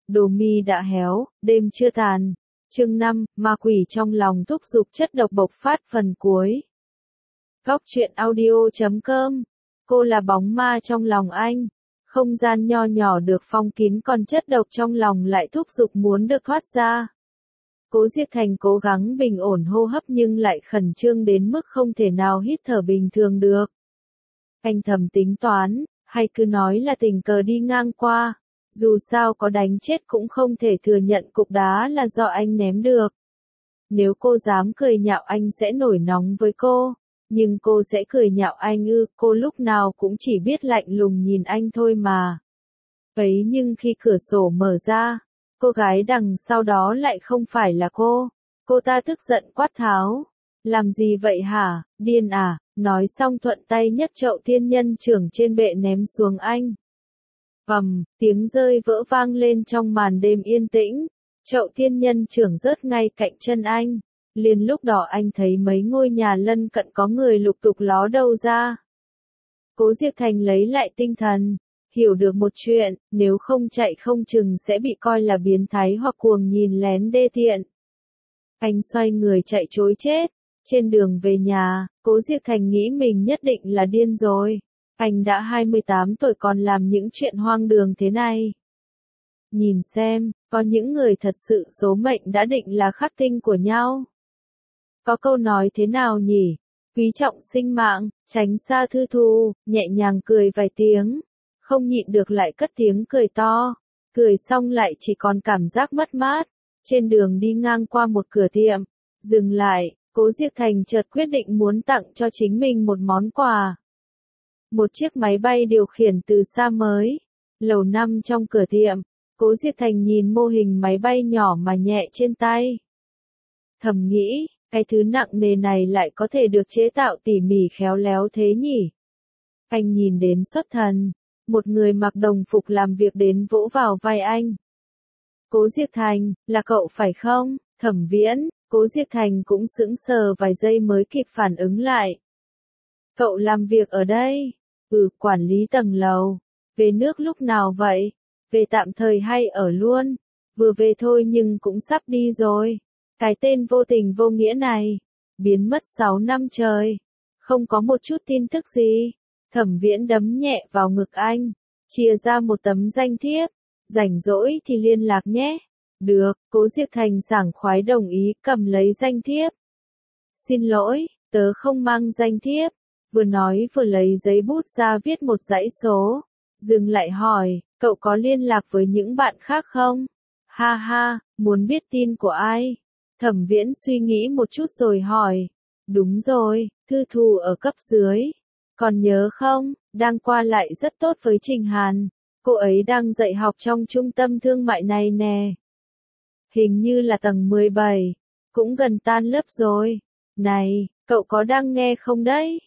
Đồ mi đã héo, đêm chưa tàn. Chương 5, ma quỷ trong lòng thúc giục chất độc bộc phát phần cuối. Góc truyện audio.com. Cô là bóng ma trong lòng anh. Không gian nho nhỏ được phong kín, còn chất độc trong lòng lại thúc giục muốn được thoát ra. Cố Diệp Thành cố gắng bình ổn hô hấp nhưng lại khẩn trương đến mức không thể nào hít thở bình thường được. Anh thầm tính toán, hay cứ nói là tình cờ đi ngang qua. Dù sao có đánh chết cũng không thể thừa nhận cục đá là do anh ném được. Nếu cô dám cười nhạo anh sẽ nổi nóng với cô. Nhưng cô sẽ cười nhạo anh ư? Cô lúc nào cũng chỉ biết lạnh lùng nhìn anh thôi mà. Ấy nhưng khi cửa sổ mở ra, cô gái đằng sau đó lại không phải là cô. Cô ta tức giận quát tháo. Làm gì vậy hả, điên à? Nói xong thuận tay nhấc chậu thiên nhân trưởng trên bệ ném xuống anh. Tiếng rơi vỡ vang lên trong màn đêm yên tĩnh. Chậu thiên nhân trưởng rớt ngay cạnh chân anh. Liền lúc đó anh thấy mấy ngôi nhà lân cận có người lục tục ló đầu ra. Cố Diệp Thành lấy lại tinh thần, hiểu được một chuyện, nếu không chạy không chừng sẽ bị coi là biến thái hoặc cuồng nhìn lén đê tiện. Anh xoay người chạy trối chết. Trên đường về nhà, Cố Diệp Thành nghĩ mình nhất định là điên rồi. Anh đã 28 tuổi còn làm những chuyện hoang đường thế này. Nhìn xem, có những người thật sự số mệnh đã định là khắc tinh của nhau. Có câu nói thế nào nhỉ? Quý trọng sinh mạng, tránh xa thư thù, nhẹ nhàng cười vài tiếng. Không nhịn được lại cất tiếng cười to. Cười xong lại chỉ còn cảm giác mất mát. Trên đường đi ngang qua một cửa tiệm. Dừng lại, Cố Diệp Thành chợt quyết định muốn tặng cho chính mình một món quà. Một chiếc máy bay điều khiển từ xa mới. Lầu 5 trong cửa tiệm. Cố Diệp Thành nhìn mô hình máy bay nhỏ mà nhẹ trên tay. Thầm nghĩ, cái thứ nặng nề này lại có thể được chế tạo tỉ mỉ khéo léo thế nhỉ? Anh nhìn đến xuất thần. Một người mặc đồng phục làm việc đến vỗ vào vai anh. Cố Diệp Thành, là cậu phải không? Thẩm Viễn. Cố Diệp Thành cũng sững sờ vài giây mới kịp phản ứng lại. Cậu làm việc ở đây? Quản lý tầng lầu. Về nước lúc nào vậy? Về tạm thời hay ở luôn? Vừa về thôi nhưng cũng sắp đi rồi. Cái tên vô tình vô nghĩa này. Biến mất 6 năm trời. Không có một chút tin tức gì. Thẩm Viễn đấm nhẹ vào ngực anh. Chia ra một tấm danh thiếp. Rảnh rỗi thì liên lạc nhé. Được, Cố Diệp Thành sảng khoái đồng ý cầm lấy danh thiếp. Xin lỗi, tớ không mang danh thiếp. Vừa nói vừa lấy giấy bút ra viết một dãy số. Dừng lại hỏi, cậu có liên lạc với những bạn khác không? Ha ha, muốn biết tin của ai? Thẩm Viễn suy nghĩ một chút rồi hỏi. Đúng rồi, thư thù ở cấp dưới. Còn nhớ không, đang qua lại rất tốt với Trình Hàn. Cô ấy đang dạy học trong trung tâm thương mại này nè. Hình như là tầng 17. Cũng gần tan lớp rồi. Này, cậu có đang nghe không đấy?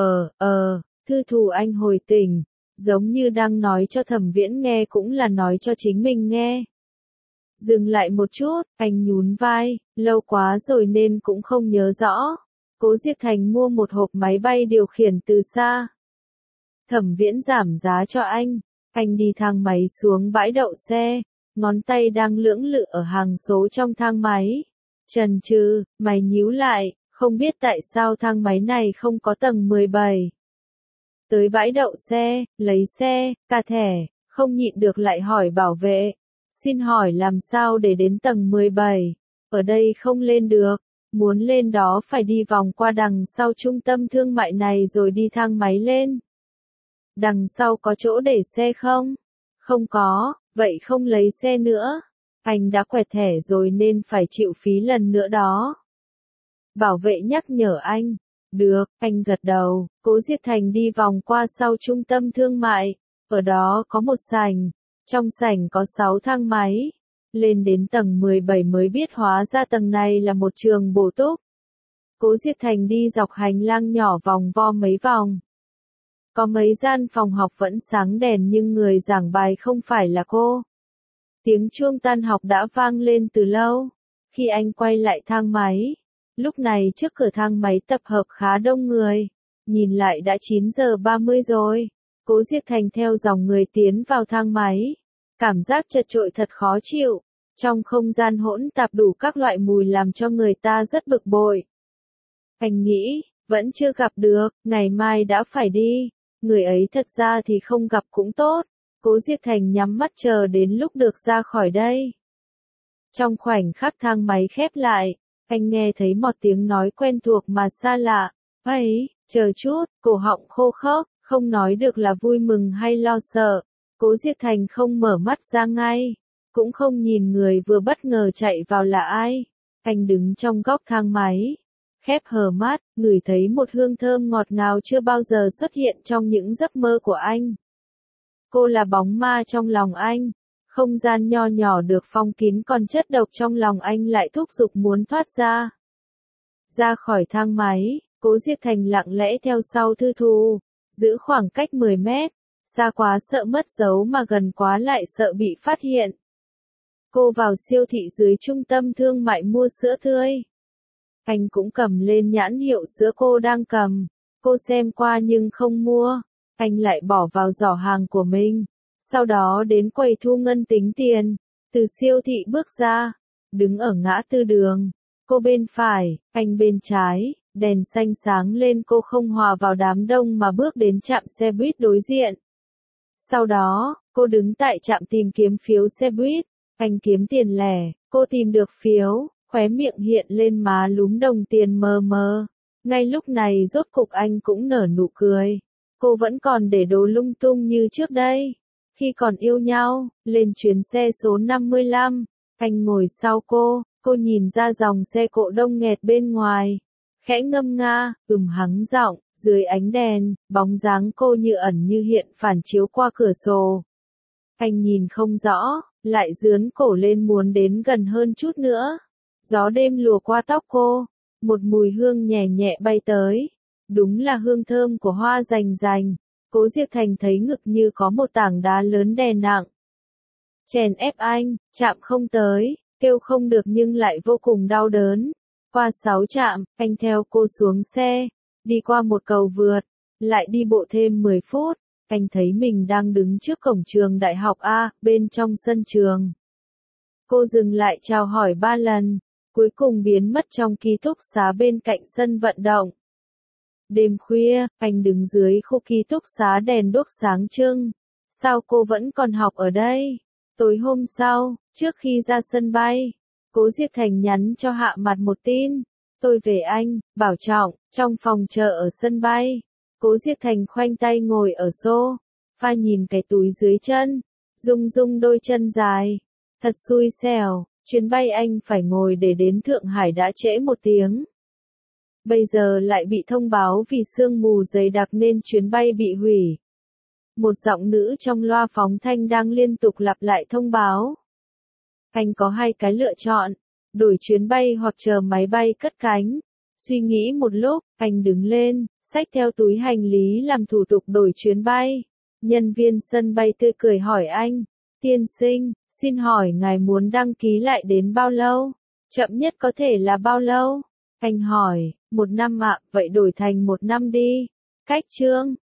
Thư thù anh hồi tỉnh. Giống như đang nói cho Thẩm Viễn nghe cũng là nói cho chính mình nghe. Dừng lại một chút, anh nhún vai, lâu quá rồi nên cũng không nhớ rõ. Cố Diệp Thành mua một hộp máy bay điều khiển từ xa. Thẩm Viễn giảm giá cho anh đi thang máy xuống bãi đậu xe, ngón tay đang lưỡng lự ở hàng số trong thang máy. Chần chừ, mày nhíu lại, không biết tại sao thang máy này không có tầng 17. Tới bãi đậu xe, lấy xe, cả thẻ, không nhịn được lại hỏi bảo vệ. Xin hỏi làm sao để đến tầng 17? Ở đây không lên được. Muốn lên đó phải đi vòng qua đằng sau trung tâm thương mại này rồi đi thang máy lên. Đằng sau có chỗ để xe không? Không có, vậy không lấy xe nữa. Anh đã quẹt thẻ rồi nên phải chịu phí lần nữa đó. Bảo vệ nhắc nhở anh. Được, anh gật đầu. Cố Diệp Thành đi vòng qua sau trung tâm thương mại. Ở đó có một sảnh. Trong sảnh có 6 thang máy. Lên đến tầng 17 mới biết hóa ra tầng này là một trường bổ túc. Cố Diệp Thành đi dọc hành lang nhỏ vòng vo mấy vòng. Có mấy gian phòng học vẫn sáng đèn nhưng người giảng bài không phải là cô. Tiếng chuông tan học đã vang lên từ lâu. Khi anh quay lại thang máy, lúc này trước cửa thang máy tập hợp khá đông người. Nhìn lại đã 9 giờ 30 rồi. Cố Diệp Thành theo dòng người tiến vào thang máy. Cảm giác chật chội thật khó chịu. Trong không gian hỗn tạp đủ các loại mùi làm cho người ta rất bực bội. Anh nghĩ, vẫn chưa gặp được, ngày mai đã phải đi. Người ấy thật ra thì không gặp cũng tốt. Cố Diệp Thành nhắm mắt chờ đến lúc được ra khỏi đây. Trong khoảnh khắc thang máy khép lại, anh nghe thấy một tiếng nói quen thuộc mà xa lạ. Ấy, chờ chút, cổ họng khô khốc, không nói được là vui mừng hay lo sợ. Cố Diệp Thành không mở mắt ra ngay, cũng không nhìn người vừa bất ngờ chạy vào là ai. Anh đứng trong góc thang máy, khép hờ mắt, ngửi thấy một hương thơm ngọt ngào chưa bao giờ xuất hiện trong những giấc mơ của anh. Cô là bóng ma trong lòng anh. Không gian nho nhỏ được phong kín còn chất độc trong lòng anh lại thúc giục muốn thoát ra. Ra khỏi thang máy, Cố Diệp Thành lặng lẽ theo sau Thư Thù, giữ khoảng cách 10 mét, xa quá sợ mất dấu mà gần quá lại sợ bị phát hiện. Cô vào siêu thị dưới trung tâm thương mại mua sữa tươi. Anh cũng cầm lên nhãn hiệu sữa cô đang cầm. Cô xem qua nhưng không mua. Anh lại bỏ vào giỏ hàng của mình. Sau đó đến quầy thu ngân tính tiền. Từ siêu thị bước ra. Đứng ở ngã tư đường. Cô bên phải, anh bên trái. Đèn xanh sáng lên, cô không hòa vào đám đông mà bước đến trạm xe buýt đối diện. Sau đó, cô đứng tại trạm tìm kiếm phiếu xe buýt. Anh kiếm tiền lẻ. Cô tìm được phiếu. Khóe miệng hiện lên má lúm đồng tiền mờ mờ. Ngay lúc này rốt cục anh cũng nở nụ cười. Cô vẫn còn để đồ lung tung như trước đây. Khi còn yêu nhau, lên chuyến xe số 55, anh ngồi sau cô nhìn ra dòng xe cộ đông nghẹt bên ngoài. Khẽ ngâm nga, hắng giọng, dưới ánh đèn, bóng dáng cô như ẩn như hiện phản chiếu qua cửa sổ. Anh nhìn không rõ, lại dướn cổ lên muốn đến gần hơn chút nữa. Gió đêm lùa qua tóc cô, một mùi hương nhẹ nhẹ bay tới. Đúng là hương thơm của hoa rành rành. Cố Diệp Thành thấy ngực như có một tảng đá lớn đè nặng. Chèn ép anh, chạm không tới, kêu không được nhưng lại vô cùng đau đớn. Qua 6 trạm, anh theo cô xuống xe, đi qua một cầu vượt, lại đi bộ thêm 10 phút. Anh thấy mình đang đứng trước cổng trường đại học A, bên trong sân trường. Cô dừng lại chào hỏi 3 lần, cuối cùng biến mất trong ký túc xá bên cạnh sân vận động. Đêm khuya, anh đứng dưới khu ký túc xá đèn đuốc sáng trưng. Sao cô vẫn còn học ở đây? Tối hôm sau, trước khi ra sân bay, Cố Diệp Thành nhắn cho Hạ Mặt một tin. Tôi về anh, bảo trọng, trong phòng chờ ở sân bay. Cố Diệp Thành khoanh tay ngồi ở sofa nhìn cái túi dưới chân, rung rung đôi chân dài. Thật xui xẻo, chuyến bay anh phải ngồi để đến Thượng Hải đã trễ 1 tiếng. Bây giờ lại bị thông báo vì sương mù dày đặc nên chuyến bay bị hủy. Một giọng nữ trong loa phóng thanh đang liên tục lặp lại thông báo. Anh có 2 cái lựa chọn, đổi chuyến bay hoặc chờ máy bay cất cánh. Suy nghĩ một lúc, anh đứng lên, xách theo túi hành lý làm thủ tục đổi chuyến bay. Nhân viên sân bay tươi cười hỏi anh, tiên sinh, xin hỏi ngài muốn đăng ký lại đến bao lâu? Chậm nhất có thể là bao lâu? Anh hỏi, 1 năm ạ, vậy đổi thành 1 năm đi. Cách chương